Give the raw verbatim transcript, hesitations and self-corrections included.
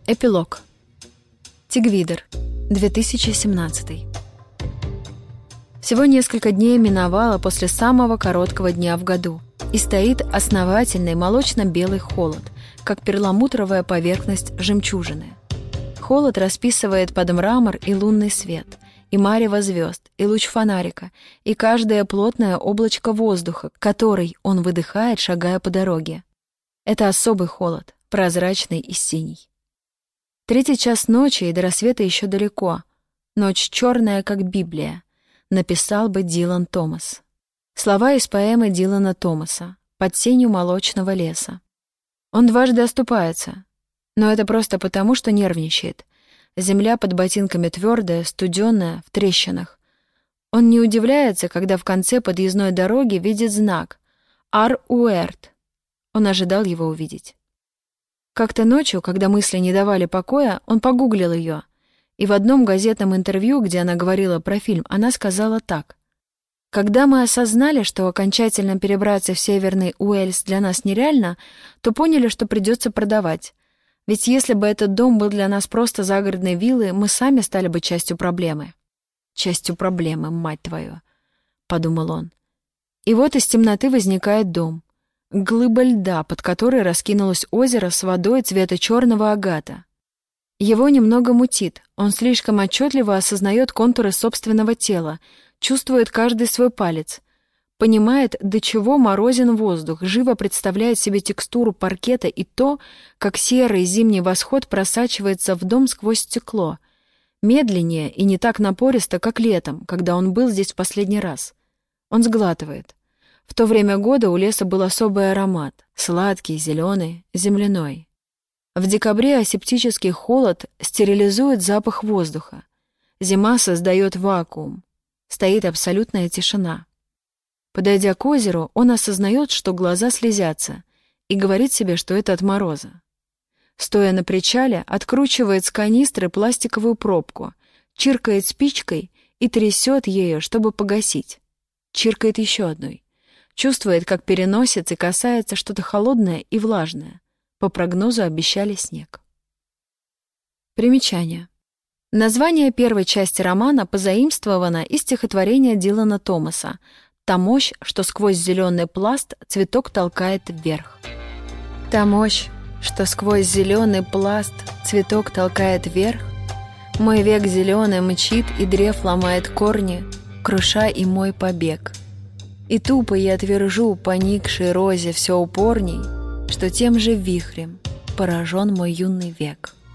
Эпилог. Тигвидер, две тысячи семнадцатый. Всего несколько дней миновало после самого короткого дня в году, и стоит основательный молочно-белый холод, как перламутровая поверхность жемчужины. Холод расписывает под мрамор и лунный свет, и марево звезд, и луч фонарика, и каждое плотное облачко воздуха, который он выдыхает, шагая по дороге. Это особый холод, прозрачный и синий. Третий час ночи, и до рассвета еще далеко. Ночь черная, как Библия. Написал бы Дилан Томас. Слова из поэмы Дилана Томаса «Под сенью молочного леса». Он дважды оступается, но это просто потому, что нервничает. Земля под ботинками твердая, студеная, в трещинах. Он не удивляется, когда в конце подъездной дороги видит знак «Ар Уэрт». Он ожидал его увидеть. Как-то ночью, когда мысли не давали покоя, он погуглил ее, и в одном газетном интервью, где она говорила про фильм, она сказала так. «Когда мы осознали, что окончательно перебраться в Северный Уэльс для нас нереально, то поняли, что придется продавать. Ведь если бы этот дом был для нас просто загородной виллой, мы сами стали бы частью проблемы». «Частью проблемы, мать твою», — подумал он. И вот из темноты возникает дом. Глыба льда, под которой раскинулось озеро с водой цвета черного агата. Его немного мутит, он слишком отчетливо осознает контуры собственного тела, чувствует каждый свой палец, понимает, до чего морозен воздух, живо представляет себе текстуру паркета и то, как серый зимний восход просачивается в дом сквозь стекло, медленнее и не так напористо, как летом, когда он был здесь в последний раз. Он сглатывает. В то время года у леса был особый аромат, сладкий, зеленый, земляной. В декабре асептический холод стерилизует запах воздуха. Зима создает вакуум. Стоит абсолютная тишина. Подойдя к озеру, он осознает, что глаза слезятся, и говорит себе, что это от мороза. Стоя на причале, откручивает с канистры пластиковую пробку, чиркает спичкой и трясет ею, чтобы погасить. Чиркает еще одной. Чувствует, как переносится и касается что-то холодное и влажное. По прогнозу обещали снег. Примечание. Название первой части романа позаимствовано из стихотворения Дилана Томаса «Та мощь, что сквозь зеленый пласт цветок толкает вверх». Та мощь, что сквозь зеленый пласт цветок толкает вверх, мой век зеленый мчит и древ ломает корни, круша и мой побег. И тупо я твержу поникшей розе все упорней, что тем же вихрем поражен мой юный век.